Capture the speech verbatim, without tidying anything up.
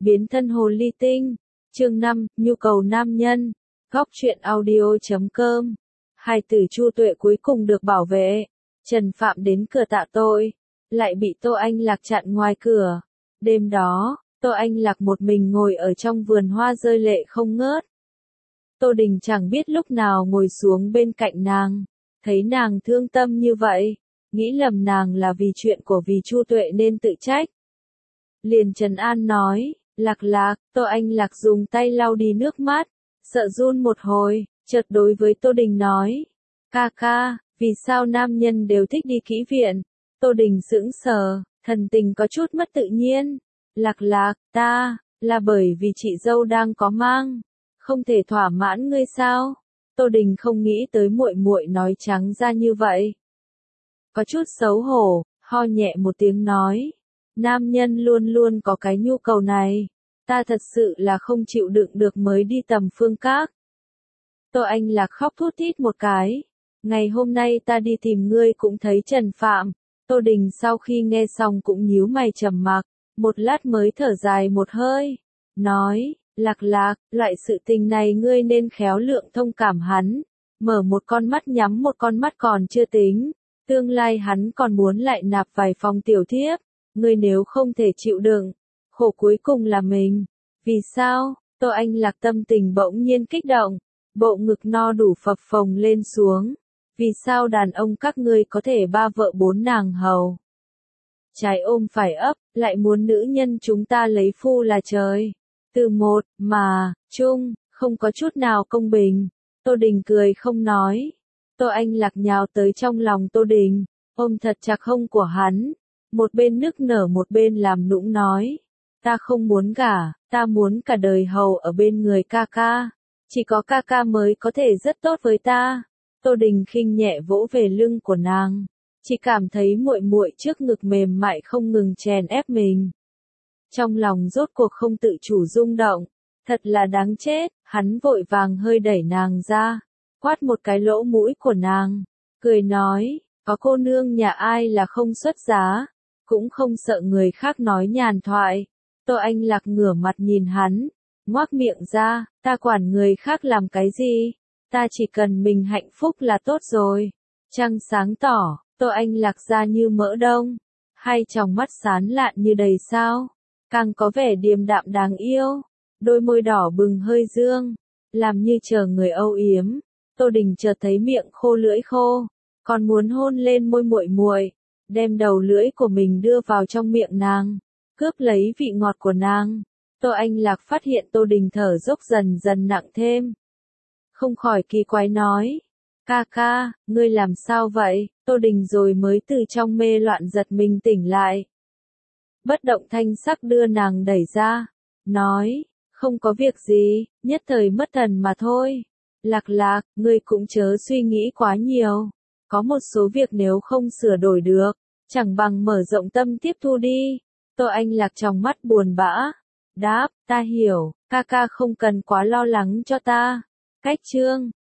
Biến thân hồ ly tinh. Chương năm, nhu cầu nam nhân. Góc truyện audio chấm com. Hai tử Chu Tuệ cuối cùng được bảo vệ. Trần Phạm đến cửa tạ tội, lại bị Tô Anh Lạc chặn ngoài cửa. Đêm đó, Tô Anh Lạc một mình ngồi ở trong vườn hoa rơi lệ không ngớt. Tô Đình chẳng biết lúc nào ngồi xuống bên cạnh nàng, thấy nàng thương tâm như vậy, nghĩ lầm nàng là vì chuyện của vì Chu Tuệ nên tự trách. Liền trấn an nói, Lạc Lạc. Tô Anh Lạc dùng tay lau đi nước mắt, sợ run một hồi, chợt đối với Tô Đình nói, ca ca, vì sao nam nhân đều thích đi kỹ viện? Tô Đình sững sờ, thần tình có chút mất tự nhiên. Lạc Lạc, ta, là bởi vì chị dâu đang có mang, không thể thỏa mãn ngươi sao? Tô Đình không nghĩ tới muội muội nói trắng ra như vậy. Có chút xấu hổ, ho nhẹ một tiếng nói, nam nhân luôn luôn có cái nhu cầu này, ta thật sự là không chịu đựng được mới đi tầm phương các. Tô Anh Lạc khóc thút thít một cái, ngày hôm nay ta đi tìm ngươi cũng thấy Trần Phạm. Tô Đình sau khi nghe xong cũng nhíu mày trầm mặc, một lát mới thở dài một hơi, nói, Lạc Lạc, loại sự tình này ngươi nên khéo lượng thông cảm hắn, mở một con mắt nhắm một con mắt còn chưa tính, tương lai hắn còn muốn lại nạp vài phòng tiểu thiếp, ngươi nếu không thể chịu đựng, khổ cuối cùng là mình. Vì sao? Tô Anh Lạc tâm tình bỗng nhiên kích động, bộ ngực no đủ phập phồng lên xuống. Vì sao đàn ông các ngươi có thể ba vợ bốn nàng hầu? Trái ôm phải ấp, lại muốn nữ nhân chúng ta lấy phu là trời. Từ một, mà, chung, không có chút nào công bình. Tô Đình cười không nói. Tô Anh Lạc nhào tới trong lòng Tô Đình, ôm thật chặt hông của hắn. Một bên nức nở một bên làm nũng nói. Ta không muốn gả, ta muốn cả đời hầu ở bên người ca ca. Chỉ có ca ca mới có thể rất tốt với ta. Tô Đình khinh nhẹ vỗ về lưng của nàng, chỉ cảm thấy muội muội trước ngực mềm mại không ngừng chèn ép mình. Trong lòng rốt cuộc không tự chủ rung động, thật là đáng chết, hắn vội vàng hơi đẩy nàng ra, quát một cái lỗ mũi của nàng, cười nói, có cô nương nhà ai là không xuất giá, cũng không sợ người khác nói nhàn thoại. Tô Anh Lạc ngửa mặt nhìn hắn, ngoác miệng ra, ta quản người khác làm cái gì? Ta chỉ cần mình hạnh phúc là tốt rồi. Trăng sáng tỏ, Tô Anh Lạc ra như mỡ đông, hai tròng mắt sáng lạn như đầy sao, càng có vẻ điềm đạm đáng yêu, đôi môi đỏ bừng hơi dương, làm như chờ người âu yếm. Tô Đình chợt thấy miệng khô lưỡi khô, còn muốn hôn lên môi muội muội, đem đầu lưỡi của mình đưa vào trong miệng nàng, cướp lấy vị ngọt của nàng. Tô Anh Lạc phát hiện Tô Đình thở dốc dần dần nặng thêm, không khỏi kỳ quái nói, ca ca, ngươi làm sao vậy? Tô Đình rồi mới từ trong mê loạn giật mình tỉnh lại. Bất động thanh sắc đưa nàng đẩy ra, nói, không có việc gì, nhất thời mất thần mà thôi. Lạc Lạc, ngươi cũng chớ suy nghĩ quá nhiều, có một số việc nếu không sửa đổi được, chẳng bằng mở rộng tâm tiếp thu đi. Tô Anh Lạc trong mắt buồn bã, đáp, ta hiểu, ca ca không cần quá lo lắng cho ta. Cách chương